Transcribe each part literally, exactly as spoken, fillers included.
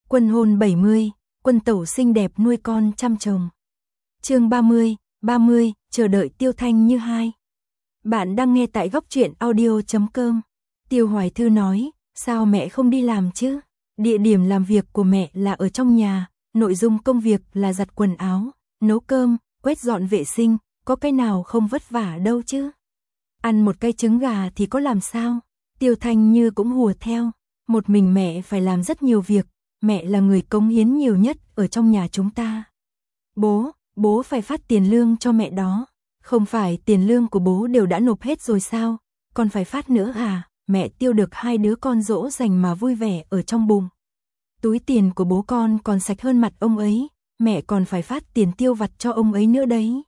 Quân hôn bảy mươi, quân tẩu xinh đẹp nuôi con chăm chồng. Chương ba mươi, ba mươi, chờ đợi Tiêu Thanh Như hai. Bạn đang nghe tại góc truyện audio chấm com. Tiêu Hoài Thư nói, sao mẹ không đi làm chứ? Địa điểm làm việc của mẹ là ở trong nhà, nội dung công việc là giặt quần áo, nấu cơm, quét dọn vệ sinh, có cái nào không vất vả đâu chứ? Ăn một cái trứng gà thì có làm sao? Tiêu Thanh Như cũng hùa theo, một mình mẹ phải làm rất nhiều việc, mẹ là người cống hiến nhiều nhất ở trong nhà chúng ta. Bố, bố phải phát tiền lương cho mẹ đó. Không phải tiền lương của bố đều đã nộp hết rồi sao? Còn phải phát nữa à? Mẹ Tiêu được hai đứa con dỗ dành mà vui vẻ ở trong bụng. Túi tiền của bố con còn sạch hơn mặt ông ấy, mẹ còn phải phát tiền tiêu vặt cho ông ấy nữa đấy.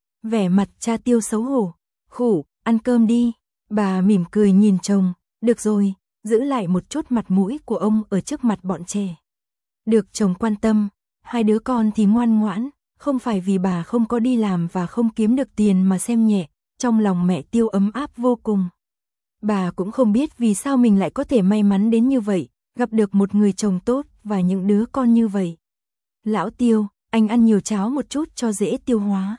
Vẻ mặt cha Tiêu xấu hổ. Khủ, ăn cơm đi. Bà mỉm cười nhìn chồng, được rồi, giữ lại một chút mặt mũi của ông ở trước mặt bọn trẻ. Được chồng quan tâm, hai đứa con thì ngoan ngoãn, không phải vì bà không có đi làm và không kiếm được tiền mà xem nhẹ, trong lòng mẹ Tiêu ấm áp vô cùng. Bà cũng không biết vì sao mình lại có thể may mắn đến như vậy, gặp được một người chồng tốt và những đứa con như vậy. Lão Tiêu, anh ăn nhiều cháo một chút cho dễ tiêu hóa.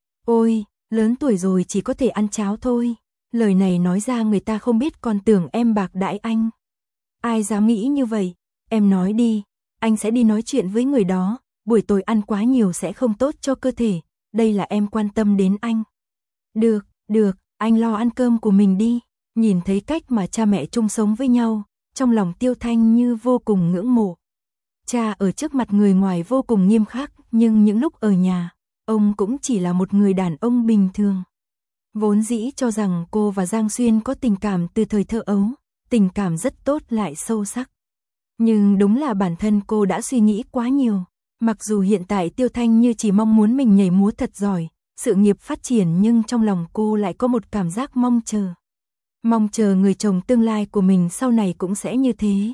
Ôi, lớn tuổi rồi chỉ có thể ăn cháo thôi. Lời này nói ra người ta không biết còn tưởng em bạc đãi anh. Ai dám nghĩ như vậy? Em nói đi, anh sẽ đi nói chuyện với người đó, buổi tối ăn quá nhiều sẽ không tốt cho cơ thể, đây là em quan tâm đến anh. Được, được, anh lo ăn cơm của mình đi. Nhìn thấy cách mà cha mẹ chung sống với nhau, trong lòng Tiêu Thanh Như vô cùng ngưỡng mộ. Cha ở trước mặt người ngoài vô cùng nghiêm khắc, nhưng những lúc ở nhà, ông cũng chỉ là một người đàn ông bình thường. Vốn dĩ cho rằng cô và Giang Xuyên có tình cảm từ thời thơ ấu, tình cảm rất tốt lại sâu sắc. Nhưng đúng là bản thân cô đã suy nghĩ quá nhiều. Mặc dù hiện tại Tiêu Thanh Như chỉ mong muốn mình nhảy múa thật giỏi, sự nghiệp phát triển, nhưng trong lòng cô lại có một cảm giác mong chờ. Mong chờ người chồng tương lai của mình sau này cũng sẽ như thế.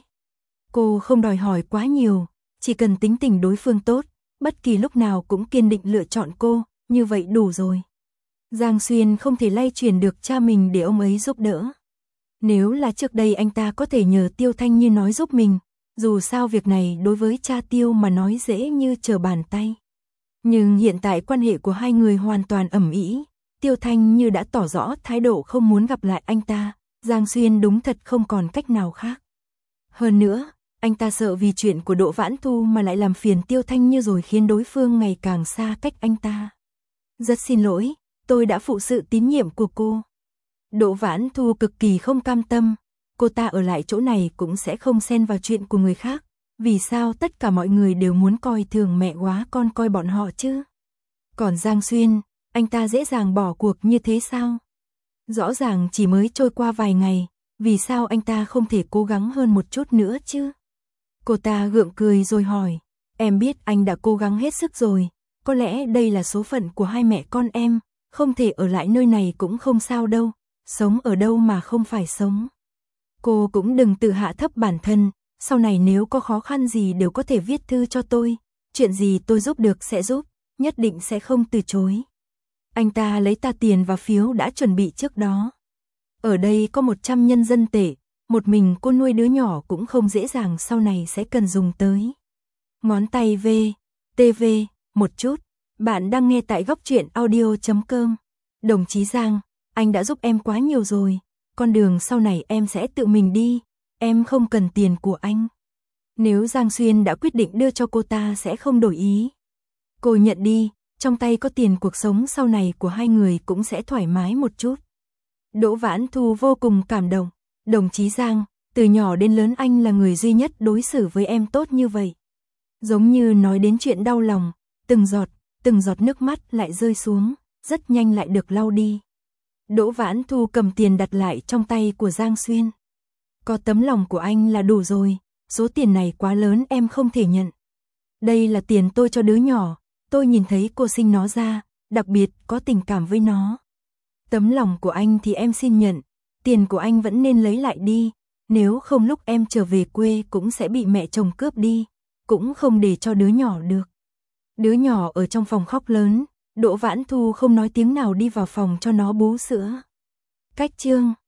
Cô không đòi hỏi quá nhiều, chỉ cần tính tình đối phương tốt, bất kỳ lúc nào cũng kiên định lựa chọn cô, như vậy đủ rồi. Giang Xuyên không thể lay chuyển được cha mình để ông ấy giúp đỡ. Nếu là trước đây anh ta có thể nhờ Tiêu Thanh Như nói giúp mình, dù sao việc này đối với cha Tiêu mà nói dễ như trở bàn tay. Nhưng hiện tại quan hệ của hai người hoàn toàn ầm ĩ, Tiêu Thanh Như đã tỏ rõ thái độ không muốn gặp lại anh ta, Giang Xuyên đúng thật không còn cách nào khác. Hơn nữa, anh ta sợ vì chuyện của Đỗ Vãn Thu mà lại làm phiền Tiêu Thanh Như rồi khiến đối phương ngày càng xa cách anh ta. Rất xin lỗi, tôi đã phụ sự tín nhiệm của cô. Đỗ Vãn Thu cực kỳ không cam tâm, cô ta ở lại chỗ này cũng sẽ không xen vào chuyện của người khác. Vì sao tất cả mọi người đều muốn coi thường mẹ quá con coi bọn họ chứ? Còn Giang Xuyên, anh ta dễ dàng bỏ cuộc như thế sao? Rõ ràng chỉ mới trôi qua vài ngày, vì sao anh ta không thể cố gắng hơn một chút nữa chứ? Cô ta gượng cười rồi hỏi, em biết anh đã cố gắng hết sức rồi, có lẽ đây là số phận của hai mẹ con em, không thể ở lại nơi này cũng không sao đâu, sống ở đâu mà không phải sống. Cô cũng đừng tự hạ thấp bản thân, sau này nếu có khó khăn gì đều có thể viết thư cho tôi, chuyện gì tôi giúp được sẽ giúp, nhất định sẽ không từ chối. Anh ta lấy tờ tiền và phiếu đã chuẩn bị trước đó. Ở đây có một trăm nhân dân tệ, một mình cô nuôi đứa nhỏ cũng không dễ dàng, sau này sẽ cần dùng tới. Ngón tay V, tê vê, một chút, bạn đang nghe tại góc truyện audio chấm com. Đồng chí Giang, anh đã giúp em quá nhiều rồi, con đường sau này em sẽ tự mình đi, em không cần tiền của anh. Nếu Giang Xuyên đã quyết định đưa cho cô ta sẽ không đổi ý. Cô nhận đi, trong tay có tiền, cuộc sống sau này của hai người cũng sẽ thoải mái một chút. Đỗ Vãn Thu vô cùng cảm động. Đồng chí Giang, từ nhỏ đến lớn anh là người duy nhất đối xử với em tốt như vậy. Giống như nói đến chuyện đau lòng, từng giọt, từng giọt nước mắt lại rơi xuống, rất nhanh lại được lau đi. Đỗ Vãn Thu cầm tiền đặt lại trong tay của Giang Xuyên. Có tấm lòng của anh là đủ rồi, số tiền này quá lớn em không thể nhận. Đây là tiền tôi cho đứa nhỏ, tôi nhìn thấy cô sinh nó ra, đặc biệt có tình cảm với nó. Tấm lòng của anh thì em xin nhận, tiền của anh vẫn nên lấy lại đi, nếu không lúc em trở về quê cũng sẽ bị mẹ chồng cướp đi, cũng không để cho đứa nhỏ được. Đứa nhỏ ở trong phòng khóc lớn, Đỗ Vãn Thu không nói tiếng nào đi vào phòng cho nó bú sữa. Cách chương